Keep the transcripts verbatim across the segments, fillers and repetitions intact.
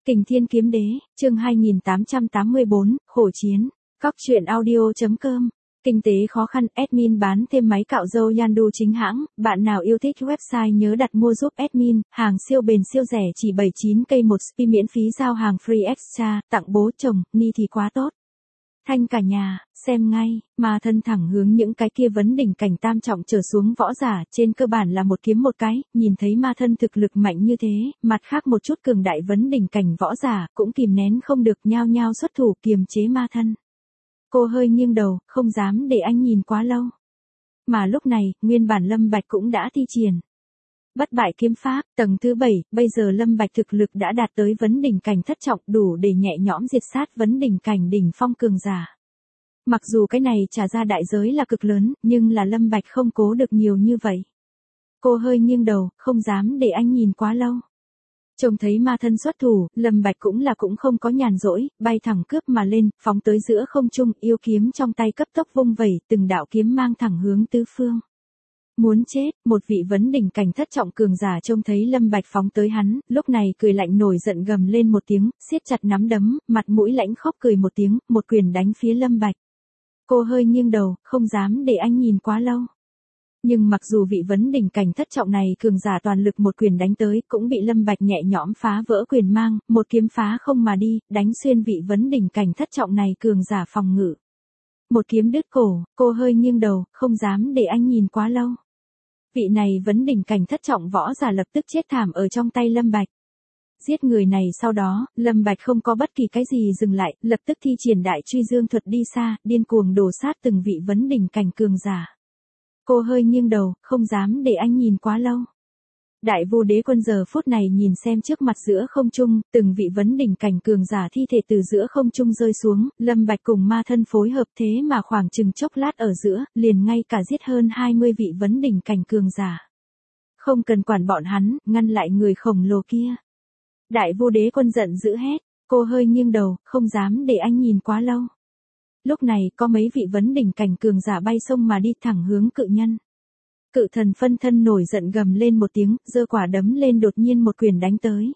Kình Thiên Kiếm Đế, chương hai nghìn tám trăm tám mươi bốn, khổ chiến. Cóc truyện audio.com. Kinh tế khó khăn, admin bán thêm máy cạo râu Yandu chính hãng, bạn nào yêu thích website nhớ đặt mua giúp admin, hàng siêu bền siêu rẻ chỉ bảy mươi chín k một spi miễn phí giao hàng free extra, tặng bố chồng, ni thì quá tốt. Thanh cả nhà, xem ngay, mà thân thẳng hướng những cái kia vấn đỉnh cảnh tam trọng trở xuống võ giả, trên cơ bản là một kiếm một cái, nhìn thấy ma thân thực lực mạnh như thế, mặt khác một chút cường đại vấn đỉnh cảnh võ giả, cũng kìm nén không được nhao nhao xuất thủ kiềm chế ma thân. Cô hơi nghiêng đầu, không dám để anh nhìn quá lâu. Mà lúc này, nguyên bản Lâm Bạch cũng đã thi triển bất bại kiếm pháp, tầng thứ bảy, bây giờ Lâm Bạch thực lực đã đạt tới vấn đỉnh cảnh thất trọng đủ để nhẹ nhõm diệt sát vấn đỉnh cảnh đỉnh phong cường giả. Mặc dù cái này trả ra đại giới là cực lớn, nhưng là Lâm Bạch không cố được nhiều như vậy. Cô hơi nghiêng đầu, không dám để anh nhìn quá lâu. Trông thấy ma thân xuất thủ, Lâm Bạch cũng là cũng không có nhàn rỗi, bay thẳng cướp mà lên, phóng tới giữa không trung, yêu kiếm trong tay cấp tốc vung vẩy, từng đạo kiếm mang thẳng hướng tứ phương. Muốn chết, một vị vấn đỉnh cảnh thất trọng cường giả trông thấy Lâm Bạch phóng tới hắn, lúc này cười lạnh nổi giận gầm lên một tiếng, siết chặt nắm đấm, mặt mũi lãnh khốc cười một tiếng, một quyền đánh phía Lâm Bạch. Cô hơi nghiêng đầu, không dám để anh nhìn quá lâu. Nhưng mặc dù vị vấn đỉnh cảnh thất trọng này cường giả toàn lực một quyền đánh tới, cũng bị Lâm Bạch nhẹ nhõm phá vỡ quyền mang, một kiếm phá không mà đi, đánh xuyên vị vấn đỉnh cảnh thất trọng này cường giả phòng ngự. Một kiếm đứt cổ, cô hơi nghiêng đầu, không dám để anh nhìn quá lâu. Vị này vấn đỉnh cảnh thất trọng võ giả lập tức chết thảm ở trong tay Lâm Bạch. Giết người này sau đó, Lâm Bạch không có bất kỳ cái gì dừng lại, lập tức thi triển đại truy dương thuật đi xa, điên cuồng đổ sát từng vị vấn đỉnh cảnh cường giả. Cô hơi nghiêng đầu, không dám để anh nhìn quá lâu. Đại Vu Đế Quân giờ phút này nhìn xem trước mặt giữa không trung, từng vị vấn đỉnh cảnh cường giả thi thể từ giữa không trung rơi xuống, Lâm Bạch cùng ma thân phối hợp thế mà khoảng chừng chốc lát ở giữa, liền ngay cả giết hơn hai mươi vị vấn đỉnh cảnh cường giả. Không cần quản bọn hắn, ngăn lại người khổng lồ kia. Đại Vu Đế Quân giận dữ hét, cô hơi nghiêng đầu, không dám để anh nhìn quá lâu. Lúc này, có mấy vị vấn đỉnh cảnh cường giả bay sông mà đi thẳng hướng cự nhân. Cự thần phân thân nổi giận gầm lên một tiếng, giơ quả đấm lên đột nhiên một quyền đánh tới.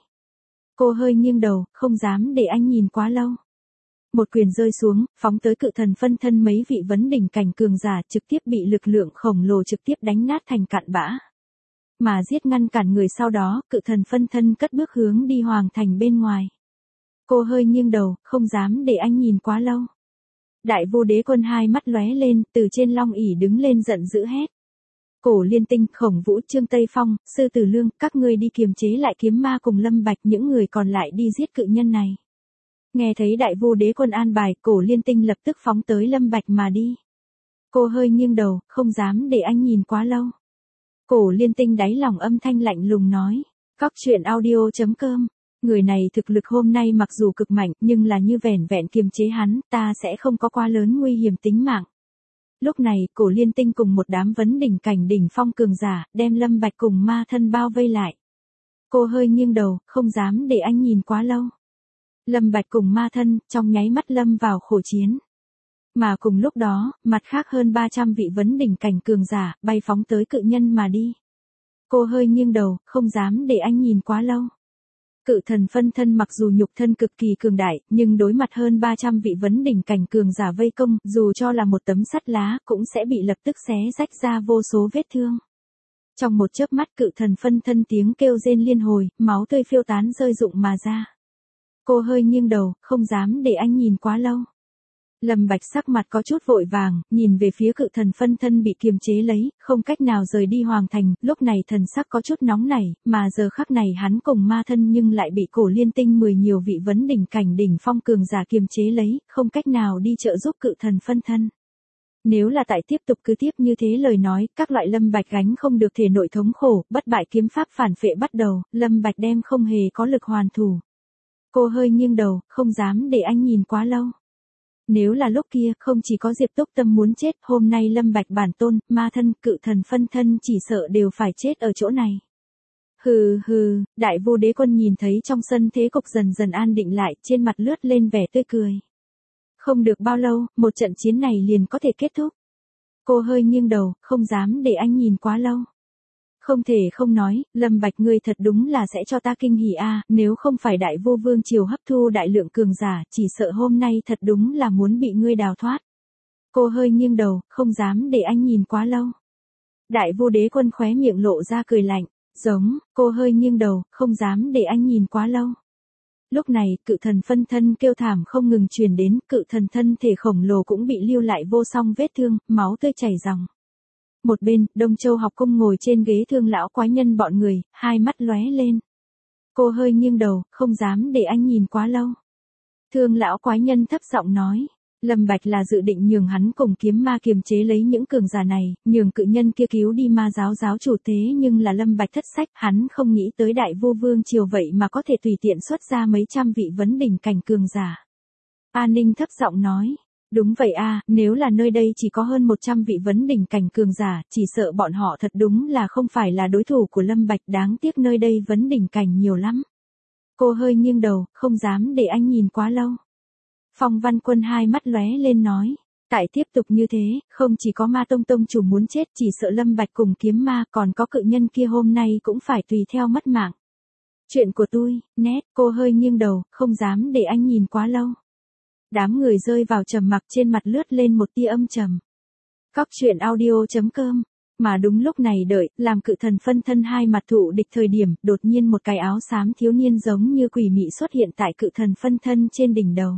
Cô hơi nghiêng đầu, không dám để anh nhìn quá lâu. Một quyền rơi xuống, phóng tới cự thần phân thân mấy vị vấn đỉnh cảnh cường giả trực tiếp bị lực lượng khổng lồ trực tiếp đánh nát thành cạn bã. Mà giết ngăn cản người sau đó, cự thần phân thân cất bước hướng đi hoàng thành bên ngoài. Cô hơi nghiêng đầu, không dám để anh nhìn quá lâu. Đại Vu Đế Quân hai mắt lóe lên, từ trên long ỷ đứng lên giận dữ hét. Cổ Liên Tinh, Khổng Vũ, Trương Tây Phong, Sư Tử Lương, các ngươi đi kiềm chế lại kiếm ma cùng Lâm Bạch, những người còn lại đi giết cự nhân này. Nghe thấy Đại Vu Đế Quân an bài, Cổ Liên Tinh lập tức phóng tới Lâm Bạch mà đi. Cô hơi nghiêng đầu, không dám để anh nhìn quá lâu. Cổ Liên Tinh đáy lòng âm thanh lạnh lùng nói, cóc truyện audio.com. Người này thực lực hôm nay mặc dù cực mạnh, nhưng là như vẻn vẹn kiềm chế hắn, ta sẽ không có quá lớn nguy hiểm tính mạng. Lúc này, Cổ Liên Tinh cùng một đám vấn đỉnh cảnh đỉnh phong cường giả, đem Lâm Bạch cùng ma thân bao vây lại. Cô hơi nghiêng đầu, không dám để anh nhìn quá lâu. Lâm Bạch cùng ma thân, trong nháy mắt lâm vào khổ chiến. Mà cùng lúc đó, mặt khác hơn ba trăm vị vấn đỉnh cảnh cường giả, bay phóng tới cự nhân mà đi. Cô hơi nghiêng đầu, không dám để anh nhìn quá lâu. Cự thần phân thân mặc dù nhục thân cực kỳ cường đại, nhưng đối mặt hơn ba trăm vị vấn đỉnh cảnh cường giả vây công, dù cho là một tấm sắt lá, cũng sẽ bị lập tức xé rách ra vô số vết thương. Trong một chớp mắt cự thần phân thân tiếng kêu rên liên hồi, máu tươi phiêu tán rơi rụng mà ra. Cô hơi nghiêng đầu, không dám để anh nhìn quá lâu. Lâm Bạch sắc mặt có chút vội vàng, nhìn về phía cự thần phân thân bị kiềm chế lấy, không cách nào rời đi hoàng thành, lúc này thần sắc có chút nóng nảy, mà giờ khắc này hắn cùng ma thân nhưng lại bị Cổ Liên Tinh mười nhiều vị vấn đỉnh cảnh đỉnh phong cường giả kiềm chế lấy, không cách nào đi trợ giúp cự thần phân thân. Nếu là tại tiếp tục cứ tiếp như thế lời nói, các loại Lâm Bạch gánh không được thể nội thống khổ, bất bại kiếm pháp phản phệ bắt đầu, Lâm Bạch đem không hề có lực hoàn thủ. Cô hơi nghiêng đầu, không dám để anh nhìn quá lâu. Nếu là lúc kia, không chỉ có Diệp Túc Tâm muốn chết, hôm nay Lâm Bạch bản tôn, ma thân, cự thần phân thân chỉ sợ đều phải chết ở chỗ này. Hừ hừ, Đại Vu Đế Quân nhìn thấy trong sân thế cục dần dần an định lại, trên mặt lướt lên vẻ tươi cười. Không được bao lâu, một trận chiến này liền có thể kết thúc. Cô hơi nghiêng đầu, không dám để anh nhìn quá lâu. Không thể không nói, Lâm Bạch ngươi thật đúng là sẽ cho ta kinh hỉ a, nếu không phải đại vô vương triều hấp thu đại lượng cường giả, chỉ sợ hôm nay thật đúng là muốn bị ngươi đào thoát. Cô hơi nghiêng đầu, không dám để anh nhìn quá lâu. Đại vô đế quân khóe miệng lộ ra cười lạnh, giống, cô hơi nghiêng đầu, không dám để anh nhìn quá lâu. Lúc này, cự thần phân thân kêu thảm không ngừng truyền đến, cự thần thân thể khổng lồ cũng bị lưu lại vô song vết thương, máu tươi chảy ròng. Một bên, Đông Châu học cung ngồi trên ghế thương lão quái nhân bọn người, hai mắt lóe lên. Cô hơi nghiêng đầu, không dám để anh nhìn quá lâu. Thương lão quái nhân thấp giọng nói, Lâm Bạch là dự định nhường hắn cùng kiếm ma kiềm chế lấy những cường giả này, nhường cự nhân kia cứu đi ma giáo giáo chủ, thế nhưng là Lâm Bạch thất sách, hắn không nghĩ tới đại vô vương triều vậy mà có thể tùy tiện xuất ra mấy trăm vị vấn đỉnh cảnh cường giả. A Ninh thấp giọng nói, đúng vậy a, nếu là nơi đây chỉ có hơn một trăm vị vấn đỉnh cảnh cường giả, chỉ sợ bọn họ thật đúng là không phải là đối thủ của Lâm Bạch, đáng tiếc nơi đây vấn đỉnh cảnh nhiều lắm. Cô hơi nghiêng đầu, không dám để anh nhìn quá lâu. Phong Văn Quân hai mắt lóe lên nói, tại tiếp tục như thế, không chỉ có ma tông tông chủ muốn chết, chỉ sợ Lâm Bạch cùng kiếm ma, còn có cự nhân kia hôm nay cũng phải tùy theo mất mạng. Chuyện của tôi, nét, cô hơi nghiêng đầu, không dám để anh nhìn quá lâu. Đám người rơi vào trầm mặc, trên mặt lướt lên một tia âm trầm. Cóc truyện audio chấm com. Mà đúng lúc này đợi, làm cự thần phân thân hai mặt thụ địch thời điểm, đột nhiên một cái áo xám thiếu niên giống như quỷ mị xuất hiện tại cự thần phân thân trên đỉnh đầu.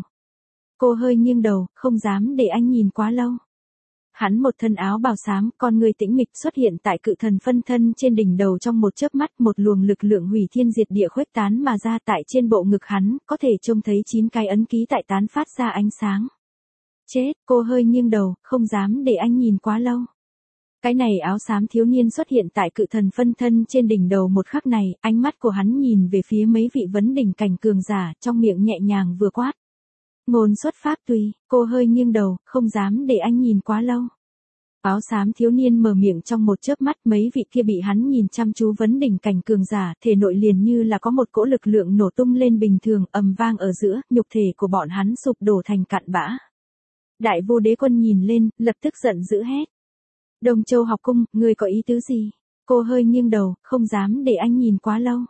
Cô hơi nghiêng đầu, không dám để anh nhìn quá lâu. Hắn một thân áo bào xám, con người tĩnh mịch xuất hiện tại cự thần phân thân trên đỉnh đầu trong một chớp mắt, một luồng lực lượng hủy thiên diệt địa khuếch tán mà ra, tại trên bộ ngực hắn, có thể trông thấy chín cái ấn ký tại tán phát ra ánh sáng. Chết, cô hơi nghiêng đầu, không dám để anh nhìn quá lâu. Cái này áo xám thiếu niên xuất hiện tại cự thần phân thân trên đỉnh đầu một khắc này, ánh mắt của hắn nhìn về phía mấy vị vấn đỉnh cảnh cường giả, trong miệng nhẹ nhàng vừa quát. Ngôn xuất pháp tùy, cô hơi nghiêng đầu, không dám để anh nhìn quá lâu. Áo xám thiếu niên mở miệng trong một chớp mắt, mấy vị kia bị hắn nhìn chăm chú vấn đỉnh cảnh cường giả, thể nội liền như là có một cỗ lực lượng nổ tung lên bình thường, ầm vang ở giữa, nhục thể của bọn hắn sụp đổ thành cặn bã. Đại vô đế quân nhìn lên, lập tức giận dữ hét. Đông Châu học cung, ngươi có ý tứ gì? Cô hơi nghiêng đầu, không dám để anh nhìn quá lâu.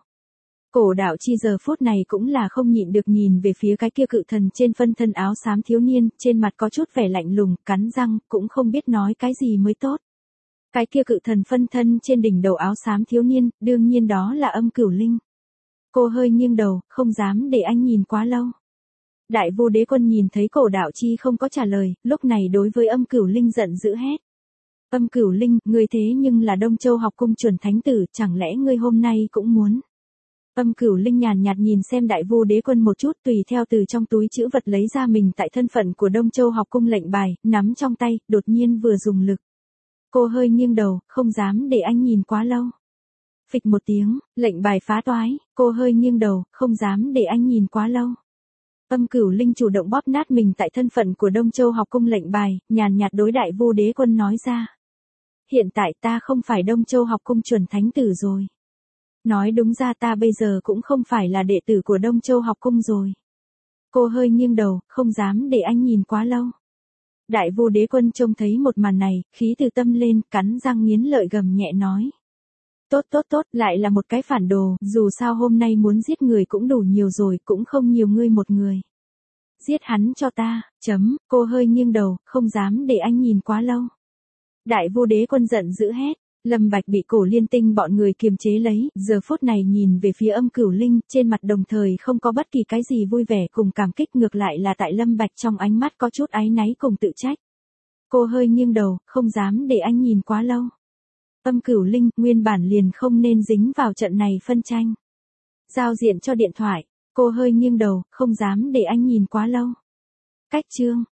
Cổ đạo chi giờ phút này cũng là không nhịn được nhìn về phía cái kia cự thần trên phân thân áo xám thiếu niên, trên mặt có chút vẻ lạnh lùng, cắn răng, cũng không biết nói cái gì mới tốt. Cái kia cự thần phân thân trên đỉnh đầu áo xám thiếu niên, đương nhiên đó là Âm Cửu Linh. Cô hơi nghiêng đầu, không dám để anh nhìn quá lâu. Đại vô đế quân nhìn thấy cổ đạo chi không có trả lời, lúc này đối với Âm Cửu Linh giận dữ hét. Âm Cửu Linh, ngươi thế nhưng là Đông Châu học cung chuẩn thánh tử, chẳng lẽ ngươi hôm nay cũng muốn? Âm Cửu Linh nhàn nhạt nhìn xem đại vô đế quân một chút, tùy theo từ trong túi trữ vật lấy ra mình tại thân phận của Đông Châu học cung lệnh bài, nắm trong tay, đột nhiên vừa dùng lực. Cô hơi nghiêng đầu, không dám để anh nhìn quá lâu. Phịch một tiếng, lệnh bài phá toái, cô hơi nghiêng đầu, không dám để anh nhìn quá lâu. Âm Cửu Linh chủ động bóp nát mình tại thân phận của Đông Châu học cung lệnh bài, nhàn nhạt đối đại vô đế quân nói ra. Hiện tại ta không phải Đông Châu học cung chuẩn thánh tử rồi. Nói đúng ra ta bây giờ cũng không phải là đệ tử của Đông Châu học cung rồi. Cô hơi nghiêng đầu, không dám để anh nhìn quá lâu. Đại vô đế quân trông thấy một màn này, khí từ tâm lên, cắn răng nghiến lợi gầm nhẹ nói. Tốt tốt tốt, lại là một cái phản đồ, dù sao hôm nay muốn giết người cũng đủ nhiều rồi, cũng không nhiều ngươi một người. Giết hắn cho ta, chấm, cô hơi nghiêng đầu, không dám để anh nhìn quá lâu. Đại vô đế quân giận dữ hét. Lâm Bạch bị cổ liên tinh bọn người kiềm chế lấy, giờ phút này nhìn về phía Âm Cửu Linh, trên mặt đồng thời không có bất kỳ cái gì vui vẻ cùng cảm kích, ngược lại là tại Lâm Bạch trong ánh mắt có chút áy náy cùng tự trách. Cô hơi nghiêng đầu, không dám để anh nhìn quá lâu. Âm Cửu Linh, nguyên bản liền không nên dính vào trận này phân tranh. Giao diện cho điện thoại, cô hơi nghiêng đầu, không dám để anh nhìn quá lâu. Cách chương.